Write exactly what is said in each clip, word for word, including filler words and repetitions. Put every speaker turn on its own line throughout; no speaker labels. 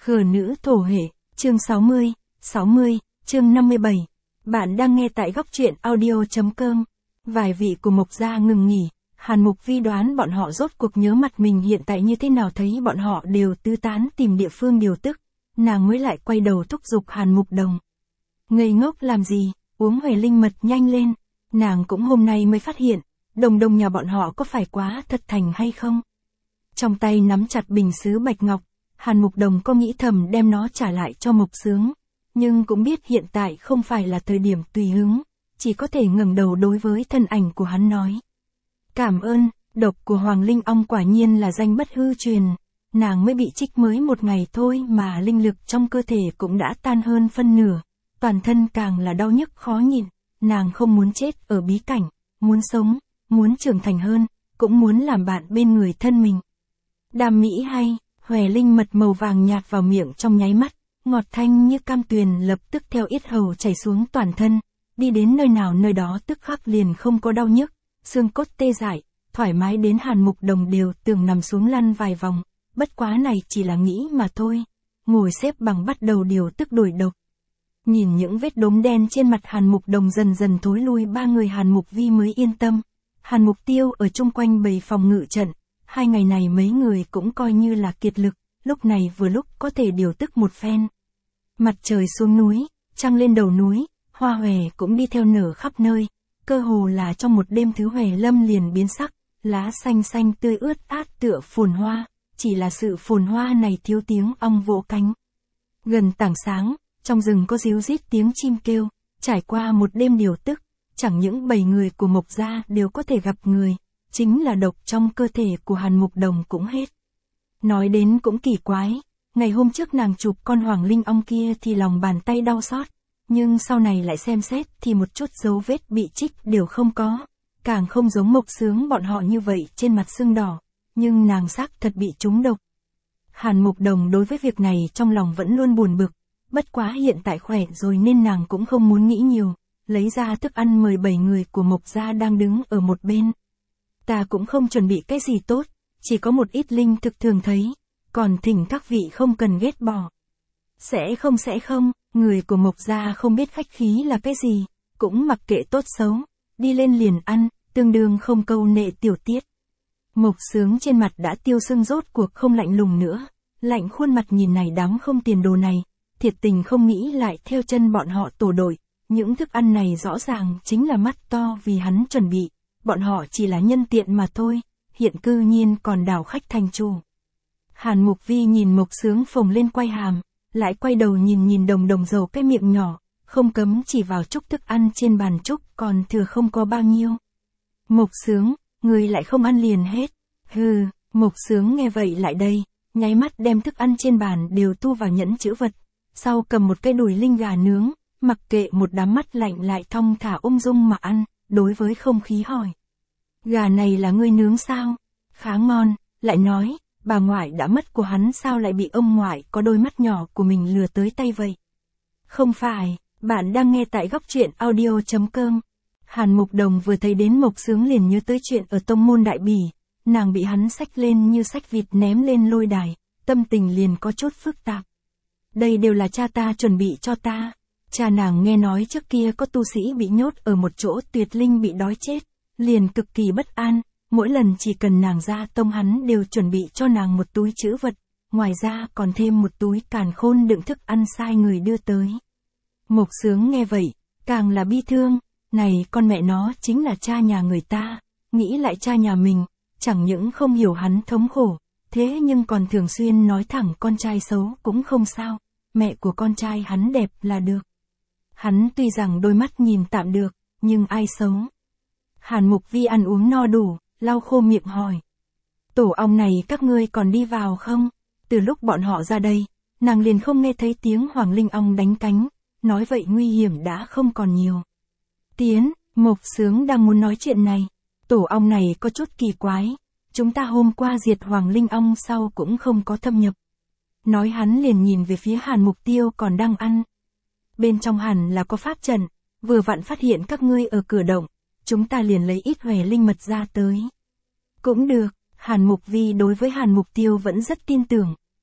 Khờ nữ thổ hệ, chương sáu mươi, sáu mươi, chương năm mươi bảy. Bạn đang nghe tại góc truyện audio.com. Vài vị của Mộc gia ngừng nghỉ, Hàn Mục Vi đoán bọn họ rốt cuộc nhớ mặt mình hiện tại như thế nào, thấy bọn họ đều tứ tán tìm địa phương điều tức. Nàng mới lại quay đầu thúc giục Hàn Mục Đồng. Ngây ngốc làm gì, uống huệ linh mật nhanh lên. Nàng cũng hôm nay mới phát hiện, đồng đồng nhà bọn họ có phải quá thật thành hay không. Trong tay nắm chặt bình sứ bạch ngọc, Hàn Mục Đồng có nghĩ thầm đem nó trả lại cho Mộc Sướng, nhưng cũng biết hiện tại không phải là thời điểm tùy hứng, chỉ có thể ngẩng đầu đối với thân ảnh của hắn nói. Cảm ơn, độc của Hoàng Linh Ong quả nhiên là danh bất hư truyền, nàng mới bị trích mới một ngày thôi mà linh lực trong cơ thể cũng đã tan hơn phân nửa, toàn thân càng là đau nhức khó nhịn, nàng không muốn chết ở bí cảnh, muốn sống, muốn trưởng thành hơn, cũng muốn làm bạn bên người thân mình. Đam mỹ hay, hòe linh mật màu vàng nhạt vào miệng trong nháy mắt, ngọt thanh như cam tuyền lập tức theo yết hầu chảy xuống toàn thân, đi đến nơi nào nơi đó tức khắc liền không có đau nhức, xương cốt tê dại, thoải mái đến Hàn Mục Đồng đều tưởng nằm xuống lăn vài vòng, bất quá này chỉ là nghĩ mà thôi, ngồi xếp bằng bắt đầu điều tức đổi độc. Nhìn những vết đốm đen trên mặt Hàn Mục Đồng dần dần thối lui, ba người Hàn Mục Vi mới yên tâm. Hàn Mục Tiêu ở chung quanh bày phòng ngự trận, hai ngày này mấy người cũng coi như là kiệt lực, lúc này vừa lúc có thể điều tức một phen. Mặt trời xuống núi, trăng lên đầu núi, hoa hòe cũng đi theo nở khắp nơi, cơ hồ là trong một đêm thứ hòe lâm liền biến sắc, lá xanh xanh tươi ướt át tựa phồn hoa, chỉ là sự phồn hoa này thiếu tiếng ong vỗ cánh. Gần tảng sáng, trong rừng có ríu rít tiếng chim kêu, trải qua một đêm điều tức, chẳng những bảy người của Mộc gia đều có thể gặp người, chính là độc trong cơ thể của Hàn Mục Đồng cũng hết. Nói đến cũng kỳ quái, ngày hôm trước nàng chụp con Hoàng Linh Ong kia thì lòng bàn tay đau xót, nhưng sau này lại xem xét thì một chút dấu vết bị trích đều không có, càng không giống Mộc Sướng bọn họ như vậy trên mặt sưng đỏ, nhưng nàng xác thật bị trúng độc. Hàn Mục Đồng đối với việc này trong lòng vẫn luôn buồn bực, bất quá hiện tại khỏe rồi nên nàng cũng không muốn nghĩ nhiều, lấy ra thức ăn mời bảy người của Mộc gia đang đứng ở một bên. Ta cũng không chuẩn bị cái gì tốt, chỉ có một ít linh thực thường thấy, còn thỉnh các vị không cần ghét bỏ. Sẽ không sẽ không, người của Mộc gia không biết khách khí là cái gì, cũng mặc kệ tốt xấu, đi lên liền ăn, tương đương không câu nệ tiểu tiết. Mộc Sướng trên mặt đã tiêu sưng rốt cuộc không lạnh lùng nữa, lạnh khuôn mặt nhìn này đám không tiền đồ này, thiệt tình không nghĩ lại theo chân bọn họ tổ đội, những thức ăn này rõ ràng chính là mắt to vì hắn chuẩn bị, bọn họ chỉ là nhân tiện mà thôi, hiện cư nhiên còn đảo khách thành chủ. Hàn Mục Vi nhìn Mộc Sướng phồng lên quay hàm, lại quay đầu nhìn nhìn Đồng Đồng dầu cái miệng nhỏ, không cấm chỉ vào chút thức ăn trên bàn trúc còn thừa không có bao nhiêu. Mộc Sướng, người lại không ăn liền hết. Hừ, Mộc Sướng nghe vậy lại đây, nháy mắt đem thức ăn trên bàn đều thu vào nhẫn chữ vật, sau cầm một cái đùi linh gà nướng, mặc kệ một đám mắt lạnh lại thong thả ung dung mà ăn, đối với không khí hỏi. Gà này là ngươi nướng sao? Khá ngon, lại nói, bà ngoại đã mất của hắn sao lại bị ông ngoại có đôi mắt nhỏ của mình lừa tới tay vậy? Không phải, bạn đang nghe tại góc truyện audio.com. Hàn Mục Đồng vừa thấy đến Mộc Sướng liền nhớ tới chuyện ở tông môn Đại Bỉ, nàng bị hắn xách lên như xách vịt ném lên lôi đài, tâm tình liền có chút phức tạp. Đây đều là cha ta chuẩn bị cho ta. Cha nàng nghe nói trước kia có tu sĩ bị nhốt ở một chỗ tuyệt linh bị đói chết, liền cực kỳ bất an, mỗi lần chỉ cần nàng ra tông hắn đều chuẩn bị cho nàng một túi trữ vật, ngoài ra còn thêm một túi càn khôn đựng thức ăn sai người đưa tới. Mộc Sướng nghe vậy, càng là bi thương, này con mẹ nó chính là cha nhà người ta, nghĩ lại cha nhà mình, chẳng những không hiểu hắn thống khổ, thế nhưng còn thường xuyên nói thẳng con trai xấu cũng không sao, mẹ của con trai hắn đẹp là được. Hắn tuy rằng đôi mắt nhìn tạm được, nhưng ai xấu? Hàn Mục Vi ăn uống no đủ, lau khô miệng hỏi. Tổ ong này các ngươi còn đi vào không? Từ lúc bọn họ ra đây, nàng liền không nghe thấy tiếng Hoàng Linh Ong đánh cánh, nói vậy nguy hiểm đã không còn nhiều. Tiến, Mộc Sướng đang muốn nói chuyện này, tổ ong này có chút kỳ quái, chúng ta hôm qua diệt Hoàng Linh Ong sau cũng không có thâm nhập. Nói hắn liền nhìn về phía Hàn Mục Tiêu còn đang ăn. Bên trong hẳn là có pháp trận, vừa vặn phát hiện các ngươi ở cửa động, chúng ta liền lấy ít hòe linh mật ra tới. Cũng được, Hàn Mục Vi đối với Hàn Mục Tiêu vẫn rất tin tưởng,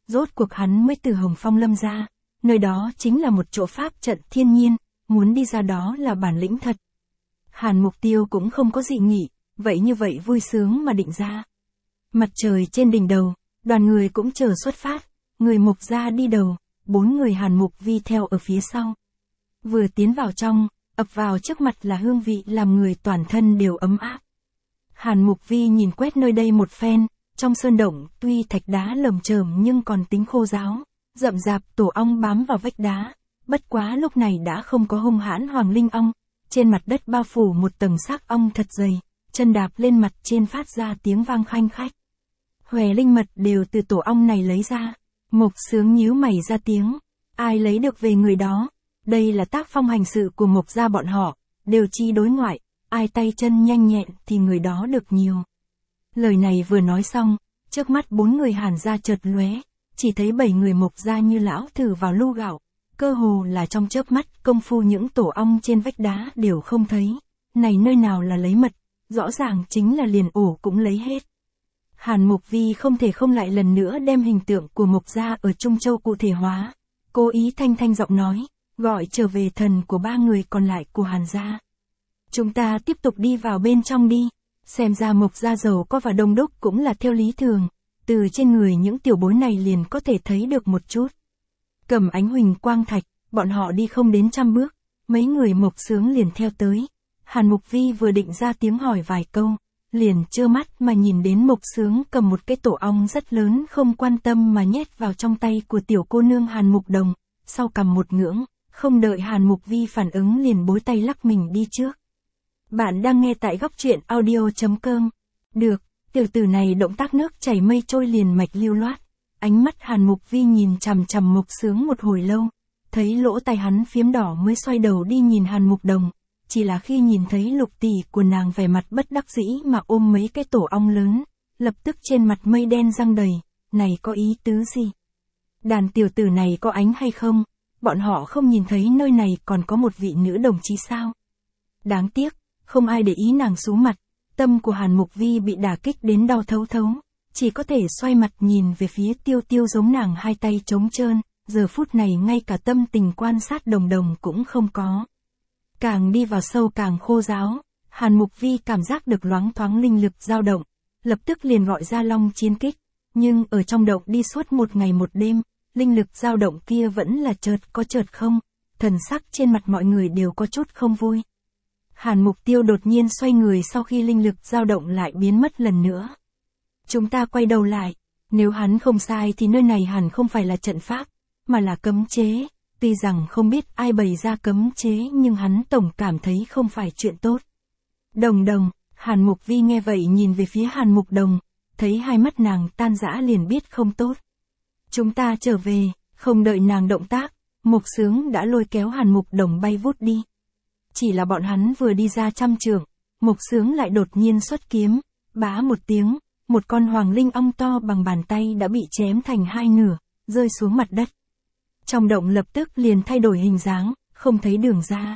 rốt cuộc hắn mới từ Hồng Phong Lâm ra, nơi đó chính là một chỗ pháp trận thiên nhiên, muốn đi ra đó là bản lĩnh thật. Hàn Mục Tiêu cũng không có dị nghị, vậy như vậy vui sướng mà định ra. Mặt trời trên đỉnh đầu, đoàn người cũng chờ xuất phát, người Mục gia đi đầu, bốn người Hàn Mục Vi theo ở phía sau. Vừa tiến vào trong, ập vào trước mặt là hương vị làm người toàn thân đều ấm áp. Hàn Mục Vi nhìn quét nơi đây một phen, trong sơn động tuy thạch đá lởm chởm nhưng còn tính khô ráo, rậm rạp tổ ong bám vào vách đá, bất quá lúc này đã không có hung hãn hoàng linh ong, trên mặt đất bao phủ một tầng xác ong thật dày, chân đạp lên mặt trên phát ra tiếng vang khanh khách. Hòe linh mật đều từ tổ ong này lấy ra, Mục Sướng nhíu mày ra tiếng, ai lấy được về người đó, đây là tác phong hành sự của Mục gia bọn họ, đều chi đối ngoại, ai tay chân nhanh nhẹn thì người đó được nhiều. Lời này vừa nói xong, trước mắt bốn người Hàn gia chợt lóe, chỉ thấy bảy người Mục gia như lão thử vào lu gạo, cơ hồ là trong chớp mắt công phu những tổ ong trên vách đá đều không thấy, này nơi nào là lấy mật, rõ ràng chính là liền ổ cũng lấy hết. Hàn Mục Vi không thể không lại lần nữa đem hình tượng của Mục gia ở Trung Châu cụ thể hóa, cố ý thanh thanh giọng nói, gọi trở về thần của ba người còn lại của Hàn gia. Chúng ta tiếp tục đi vào bên trong đi, xem ra Mục gia giàu có và đông đúc cũng là theo lý thường, từ trên người những tiểu bối này liền có thể thấy được một chút. Cầm ánh huỳnh quang thạch, bọn họ đi không đến trăm bước, mấy người Mục Sướng liền theo tới. Hàn Mục Vi vừa định ra tiếng hỏi vài câu, liền trơ mắt mà nhìn đến Mục Sướng cầm một cái tổ ong rất lớn không quan tâm mà nhét vào trong tay của tiểu cô nương Hàn Mục Đồng, sau cầm một ngưỡng, không đợi Hàn Mục Vi phản ứng liền bối tay lắc mình đi trước. Bạn đang nghe tại góc truyện audio chấm com. Được, tiểu tử này động tác nước chảy mây trôi liền mạch lưu loát. Ánh mắt Hàn Mục Vi nhìn chằm chằm Mục Sướng một hồi lâu, thấy lỗ tai hắn phiếm đỏ mới xoay đầu đi nhìn Hàn Mục Đồng, chỉ là khi nhìn thấy lục tỷ của nàng vẻ mặt bất đắc dĩ mà ôm mấy cái tổ ong lớn, lập tức trên mặt mây đen răng đầy, này có ý tứ gì? Đàn tiểu tử này có ánh hay không? Bọn họ không nhìn thấy nơi này còn có một vị nữ đồng chí sao? Đáng tiếc, không ai để ý nàng xuống mặt, tâm của Hàn Mục Vi bị đả kích đến đau thấu thấu, chỉ có thể xoay mặt nhìn về phía Tiêu Tiêu giống nàng hai tay trống trơn, giờ phút này ngay cả tâm tình quan sát Đồng Đồng cũng không có. Càng đi vào sâu càng khô ráo, Hàn Mục Vi cảm giác được loáng thoáng linh lực dao động, lập tức liền gọi ra Long Chiến Kích, nhưng ở trong động đi suốt một ngày một đêm, linh lực dao động kia vẫn là chợt có chợt không, thần sắc trên mặt mọi người đều có chút không vui. Hàn Mục Tiêu đột nhiên xoay người sau khi linh lực dao động lại biến mất lần nữa. Chúng ta quay đầu lại, nếu hắn không sai thì nơi này hẳn không phải là trận pháp, mà là cấm chế, tuy rằng không biết ai bày ra cấm chế nhưng hắn tổng cảm thấy không phải chuyện tốt. Đồng Đồng, Hàn Mục Vi nghe vậy nhìn về phía Hàn Mục Đồng, thấy hai mắt nàng tan rã liền biết không tốt. Chúng ta trở về, không đợi nàng động tác, Mục Sướng đã lôi kéo Hàn Mục Đồng bay vút đi. Chỉ là bọn hắn vừa đi ra trăm trượng, Mục Sướng lại đột nhiên xuất kiếm, bá một tiếng, một con hoàng linh ong to bằng bàn tay đã bị chém thành hai nửa, rơi xuống mặt đất. Trong động lập tức liền thay đổi hình dáng, không thấy đường ra.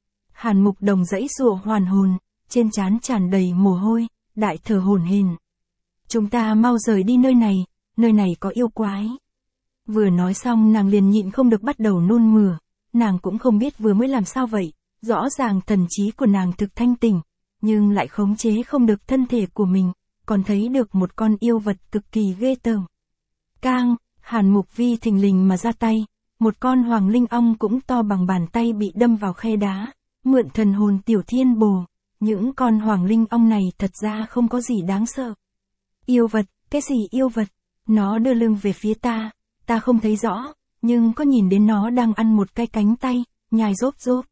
Hàn Mục Đồng giãy giụa hoàn hồn, trên trán tràn đầy mồ hôi, đại thở hổn hển. Chúng ta mau rời đi nơi này, nơi này có yêu quái. Vừa nói xong nàng liền nhịn không được bắt đầu nôn mửa, nàng cũng không biết vừa mới làm sao vậy, rõ ràng thần trí của nàng thực thanh tỉnh, nhưng lại khống chế không được thân thể của mình, còn thấy được một con yêu vật cực kỳ ghê tởm. Cang, Hàn Mục Vi thình lình mà ra tay, một con hoàng linh ong cũng to bằng bàn tay bị đâm vào khe đá, mượn thần hồn tiểu thiên bồ, những con hoàng linh ong này thật ra không có gì đáng sợ. Yêu vật, cái gì yêu vật? Nó đưa lưng về phía ta, ta không thấy rõ, nhưng có nhìn đến nó đang ăn một cái cánh tay, nhai rốp rốp.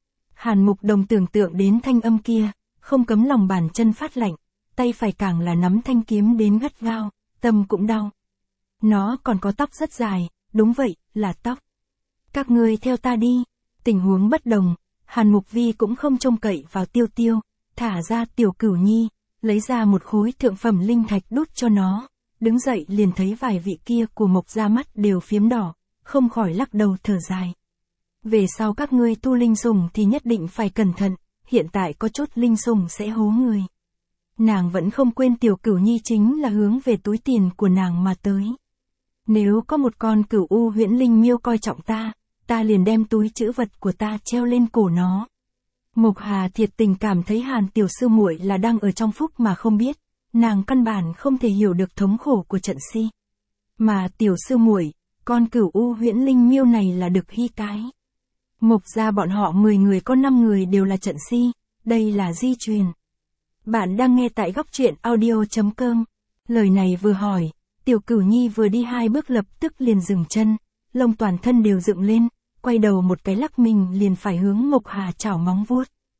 Hàn Mục Đồng tưởng tượng đến thanh âm kia, không cấm lòng bàn chân phát lạnh, tay phải càng là nắm thanh kiếm đến gắt gao, tâm cũng đau. Nó còn có tóc rất dài, đúng vậy, là tóc. Các ngươi theo ta đi. Tình huống bất đồng, Hàn Mục Vi cũng không trông cậy vào Tiêu Tiêu, thả ra Tiểu Cửu Nhi, lấy ra một khối thượng phẩm linh thạch đút cho nó, đứng dậy liền thấy vài vị kia của Mộc gia mắt đều phiếm đỏ, không khỏi lắc đầu thở dài. Về sau các ngươi tu linh sủng thì nhất định phải cẩn thận, hiện tại có chút linh sủng sẽ hố người. Nàng vẫn không quên Tiểu Cửu Nhi chính là hướng về túi tiền của nàng mà tới. Nếu có một con cửu u huyễn linh miêu coi trọng ta, ta liền đem túi trữ vật của ta treo lên cổ nó. Mộc Hà thiệt tình cảm thấy Hàn tiểu sư muội là đang ở trong phúc mà không biết, nàng căn bản không thể hiểu được thống khổ của trận si. Mà tiểu sư muội, con cửu u huyễn linh miêu này là Đực Hy cái. Mộc gia bọn họ mười người có năm người đều là trận si, đây là di truyền. Bạn đang nghe tại góc truyện audio chấm com. Lời này vừa hỏi, Tiểu Cửu Nhi vừa đi hai bước lập tức liền dừng chân, lông toàn thân đều dựng lên, quay đầu một cái lắc mình liền phải hướng Mộc Hà chảo móng vuốt.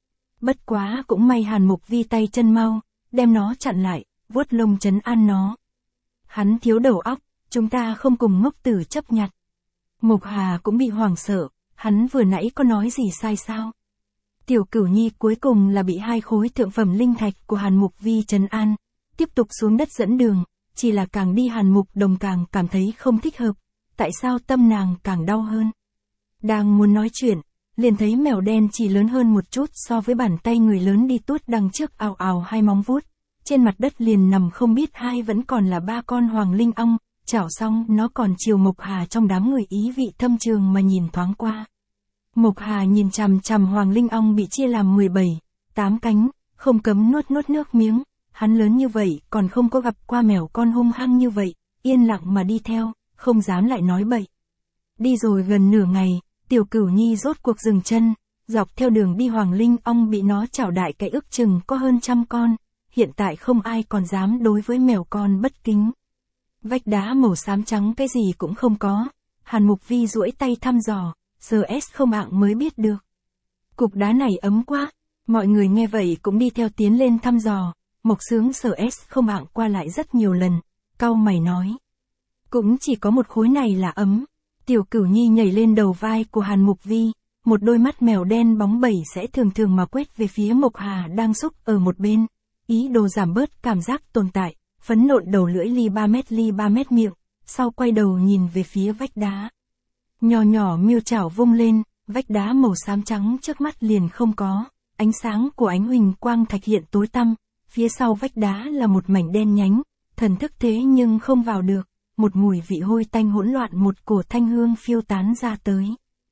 Bất quá cũng may Hàn Mục Vi tay chân mau, đem nó chặn lại, vuốt lông trấn an nó. Hắn thiếu đầu óc, chúng ta không cùng ngốc tử chấp nhặt. Mộc Hà cũng bị hoảng sợ, hắn vừa nãy có nói gì sai sao? Tiểu Cửu Nhi cuối cùng là bị hai khối thượng phẩm linh thạch của Hàn Mục Vi trấn an, tiếp tục xuống đất dẫn đường, chỉ là càng đi Hàn Mục Đồng càng cảm thấy không thích hợp, tại sao tâm nàng càng đau hơn. Đang muốn nói chuyện, liền thấy mèo đen chỉ lớn hơn một chút so với bàn tay người lớn đi tuốt đằng trước ào ào hai móng vuốt, trên mặt đất liền nằm không biết hai vẫn còn là ba con hoàng linh ong, chảo xong nó còn chiều Mộc Hà trong đám người ý vị thâm trường mà nhìn thoáng qua. Mộc Hà nhìn chằm chằm hoàng linh ong bị chia làm mười bảy, tám cánh, không cấm nuốt nuốt nước miếng, hắn lớn như vậy còn không có gặp qua mèo con hung hăng như vậy, yên lặng mà đi theo, không dám lại nói bậy. Đi rồi gần nửa ngày, Tiểu Cửu Nhi rốt cuộc dừng chân, dọc theo đường đi hoàng linh ong bị nó chảo đại cái ước chừng có hơn trăm con, hiện tại không ai còn dám đối với mèo con bất kính. Vách đá màu xám trắng cái gì cũng không có, Hàn Mục Vi duỗi tay thăm dò, giờ S không ạng mới biết được. Cục đá này ấm quá, mọi người nghe vậy cũng đi theo tiến lên thăm dò, Mộc Sướng sở S không ạng qua lại rất nhiều lần, cau mày nói. Cũng chỉ có một khối này là ấm. Tiểu Cửu Nhi nhảy lên đầu vai của Hàn Mục Vi, một đôi mắt mèo đen bóng bẩy sẽ thường thường mà quét về phía Mộc Hà đang xúc ở một bên, ý đồ giảm bớt cảm giác tồn tại, phấn nộn đầu lưỡi ly ba mét ly ba mét miệng, sau quay đầu nhìn về phía vách đá. Nhỏ nhỏ miêu chảo vung lên, vách đá màu xám trắng trước mắt liền không có, ánh sáng của ánh huỳnh quang thạch hiện tối tăm, phía sau vách đá là một mảnh đen nhánh, thần thức thế nhưng không vào được. Một mùi vị hôi tanh hỗn loạn một cổ thanh hương phiêu tán ra tới.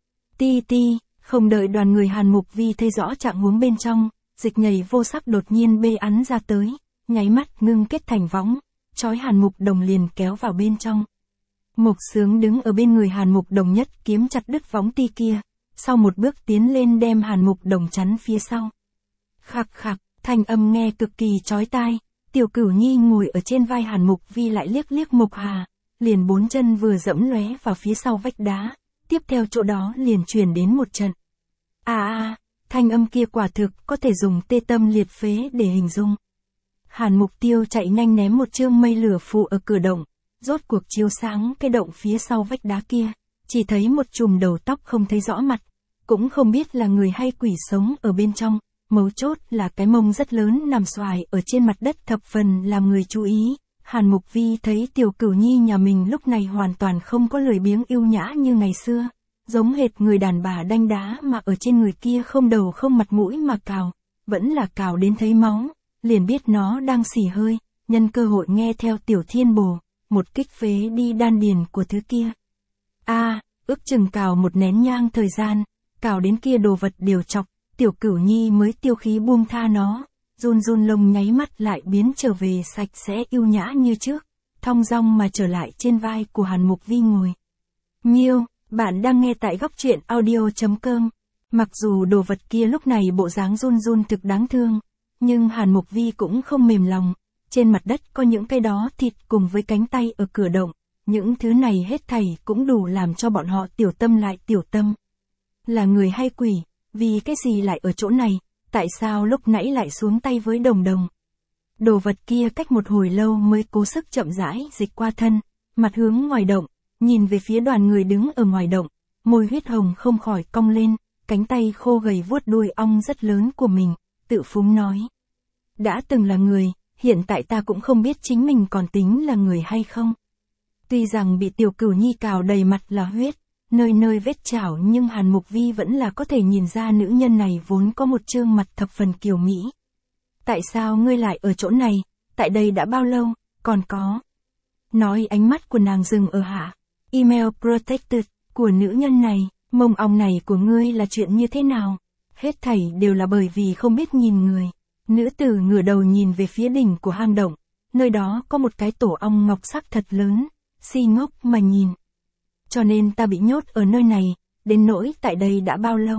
Ti ti, không đợi đoàn người Hàn Mục Vi thấy rõ trạng huống bên trong, dịch nhầy vô sắc đột nhiên bê ắn ra tới, nháy mắt ngưng kết thành võng, trói Hàn Mục Đồng liền kéo vào bên trong. Mộc Sướng đứng ở bên người Hàn Mục Đồng nhất kiếm chặt đứt võng ti kia, sau một bước tiến lên đem Hàn Mục Đồng chắn phía sau. Khạc khạc, thanh âm nghe cực kỳ chói tai, Tiểu Cửu Nhi ngồi ở trên vai Hàn Mục Vi lại liếc liếc Mộc Hà. Liền bốn chân vừa dẫm lóe vào phía sau vách đá, tiếp theo chỗ đó liền truyền đến một trận. À à, thanh âm kia quả thực có thể dùng tê tâm liệt phế để hình dung. Hàn Mục Tiêu chạy nhanh ném một chương mây lửa phù ở cửa động, rốt cuộc chiếu sáng cái động phía sau vách đá kia, chỉ thấy một chùm đầu tóc không thấy rõ mặt, cũng không biết là người hay quỷ sống ở bên trong, mấu chốt là cái mông rất lớn nằm xoài ở trên mặt đất thập phần làm người chú ý. Hàn Mục Vi thấy Tiểu Cửu Nhi nhà mình lúc này hoàn toàn không có lười biếng yêu nhã như ngày xưa, giống hệt người đàn bà đanh đá mà ở trên người kia không đầu không mặt mũi mà cào, vẫn là cào đến thấy máu, liền biết nó đang xỉ hơi, nhân cơ hội nghe theo Tiểu Thiên Bồ, một kích phế đi đan điền của thứ kia. A, à, ước chừng cào một nén nhang thời gian, cào đến kia đồ vật đều chọc, Tiểu Cửu Nhi mới tiêu khí buông tha nó. Run run lông nháy mắt lại biến trở về sạch sẽ yêu nhã như trước, thong dong mà trở lại trên vai của Hàn Mục Vi ngồi. Miêu, bạn đang nghe tại góc truyện audio chấm com. Mặc dù đồ vật kia lúc này bộ dáng run run thực đáng thương, nhưng Hàn Mục Vi cũng không mềm lòng, trên mặt đất có những cái đó thịt cùng với cánh tay ở cửa động, những thứ này hết thảy cũng đủ làm cho bọn họ tiểu tâm lại tiểu tâm. Là người hay quỷ, vì cái gì lại ở chỗ này? Tại sao lúc nãy lại xuống tay với Đồng Đồng? Đồ vật kia cách một hồi lâu mới cố sức chậm rãi dịch qua thân, mặt hướng ngoài động, nhìn về phía đoàn người đứng ở ngoài động, môi huyết hồng không khỏi cong lên, cánh tay khô gầy vuốt đuôi ong rất lớn của mình, tự phúng nói. Đã từng là người, hiện tại ta cũng không biết chính mình còn tính là người hay không. Tuy rằng bị Tiểu Cửu Nhi cào đầy mặt là huyết, nơi nơi vết chảo nhưng Hàn Mục Vi vẫn là có thể nhìn ra nữ nhân này vốn có một trương mặt thập phần kiều mỹ. Tại sao ngươi lại ở chỗ này, tại đây đã bao lâu, còn có. Nói ánh mắt của nàng dừng ở hạ. Email protected, của nữ nhân này, mông ong này của ngươi là chuyện như thế nào? Hết thảy đều là bởi vì không biết nhìn người. Nữ tử ngửa đầu nhìn về phía đỉnh của hang động, nơi đó có một cái tổ ong ngọc sắc thật lớn, si ngốc mà nhìn. Cho nên ta bị nhốt ở nơi này, đến nỗi tại đây đã bao lâu?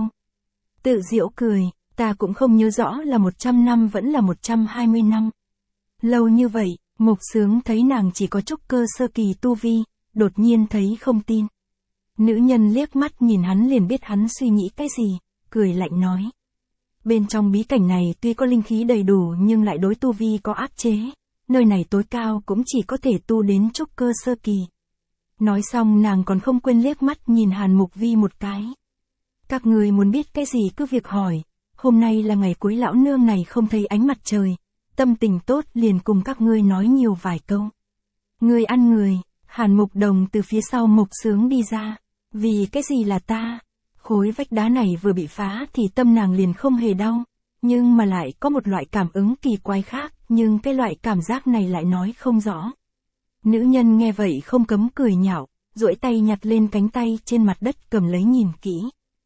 Tự giễu cười, ta cũng không nhớ rõ là một trăm năm vẫn là một trăm hai mươi năm. Lâu như vậy, Mục Sướng thấy nàng chỉ có trúc cơ sơ kỳ tu vi, đột nhiên thấy không tin. Nữ nhân liếc mắt nhìn hắn liền biết hắn suy nghĩ cái gì, cười lạnh nói. Bên trong bí cảnh này tuy có linh khí đầy đủ nhưng lại đối tu vi có áp chế, nơi này tối cao cũng chỉ có thể tu đến trúc cơ sơ kỳ. Nói xong nàng còn không quên liếc mắt nhìn Hàn Mục Vi một cái. Các người muốn biết cái gì cứ việc hỏi, hôm nay là ngày cuối lão nương này không thấy ánh mặt trời, tâm tình tốt liền cùng các ngươi nói nhiều vài câu. Người ăn người, Hàn Mục Đồng từ phía sau Mục Sướng đi ra, vì cái gì là ta? Khối vách đá này vừa bị phá thì tâm nàng liền không hề đau, nhưng mà lại có một loại cảm ứng kỳ quái khác, nhưng cái loại cảm giác này lại nói không rõ. Nữ nhân nghe vậy không cấm cười nhạo, duỗi tay nhặt lên cánh tay trên mặt đất cầm lấy nhìn kỹ.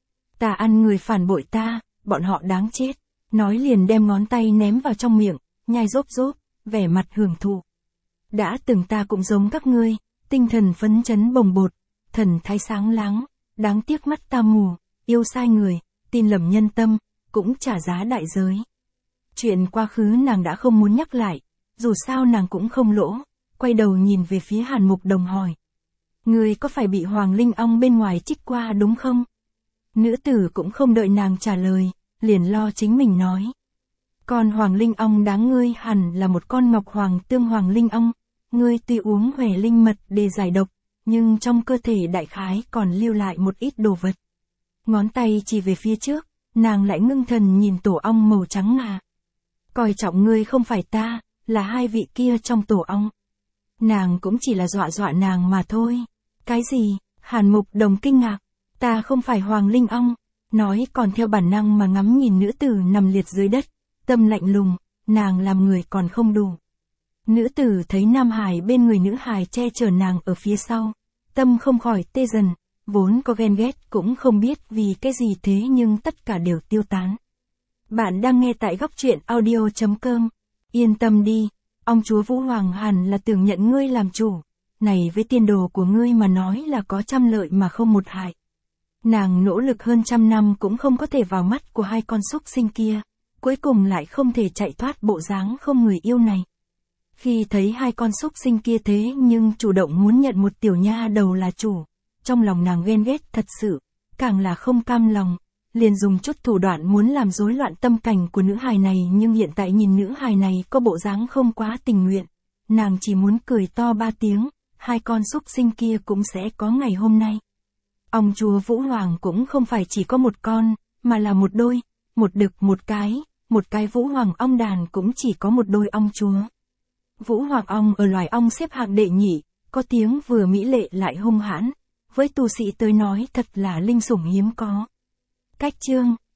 Ta ăn người phản bội ta, bọn họ đáng chết. Nói liền đem ngón tay ném vào trong miệng, nhai rốp rốp, vẻ mặt hưởng thụ. Đã từng ta cũng giống các ngươi, tinh thần phấn chấn bồng bột, thần thái sáng láng, đáng tiếc mắt ta mù, yêu sai người, tin lầm nhân tâm, cũng trả giá đại giới. Chuyện quá khứ nàng đã không muốn nhắc lại, dù sao nàng cũng không lỗ, quay đầu nhìn về phía Hàn Mục Đồng hỏi. Người có phải bị Hoàng Linh Ong bên ngoài trích qua đúng không? Nữ tử cũng không đợi nàng trả lời, liền lo chính mình nói. Con Hoàng Linh Ong đáng ngươi hẳn là một con Ngọc Hoàng Tương Hoàng Linh Ong, ngươi tuy uống Huệ Linh Mật để giải độc, nhưng trong cơ thể đại khái còn lưu lại một ít đồ vật. Ngón tay chỉ về phía trước, nàng lại ngưng thần nhìn tổ ong màu trắng ngà. Coi trọng ngươi không phải ta, là hai vị kia trong tổ ong. Nàng cũng chỉ là dọa dọa nàng mà thôi. Cái gì? Hàn Mục Đồng kinh ngạc. Ta không phải Hoàng Linh Ong. Nói còn theo bản năng mà ngắm nhìn nữ tử nằm liệt dưới đất. Tâm lạnh lùng, nàng làm người còn không đủ. Nữ tử thấy Nam Hải bên người nữ hài che chở nàng ở phía sau. Tâm không khỏi tê dần, vốn có ghen ghét cũng không biết vì cái gì thế nhưng tất cả đều tiêu tán. Bạn đang nghe tại góc truyện audio chấm com. Yên tâm đi, ông chúa Vũ Hoàng hẳn là tưởng nhận ngươi làm chủ. Này với tiên đồ của ngươi mà nói là có trăm lợi mà không một hại. Nàng nỗ lực hơn trăm năm cũng không có thể vào mắt của hai con súc sinh kia, cuối cùng lại không thể chạy thoát bộ dáng không người yêu này. Khi thấy hai con súc sinh kia thế nhưng chủ động muốn nhận một tiểu nha đầu là chủ, trong lòng nàng ghen ghét thật sự, càng là không cam lòng, liền dùng chút thủ đoạn muốn làm rối loạn tâm cảnh của nữ hài này, nhưng hiện tại nhìn nữ hài này có bộ dáng không quá tình nguyện, nàng chỉ muốn cười to ba tiếng, hai con súc sinh kia cũng sẽ có ngày hôm nay. Ông chúa Vũ Hoàng cũng không phải chỉ có một con, mà là một đôi, một đực một cái, một cái Vũ Hoàng ong đàn cũng chỉ có một đôi ong chúa. Vũ Hoàng ong ở loài ong xếp hạng đệ nhị, có tiếng vừa mỹ lệ lại hung hãn, với tu sĩ tới nói thật là linh sủng hiếm có. Cách chương,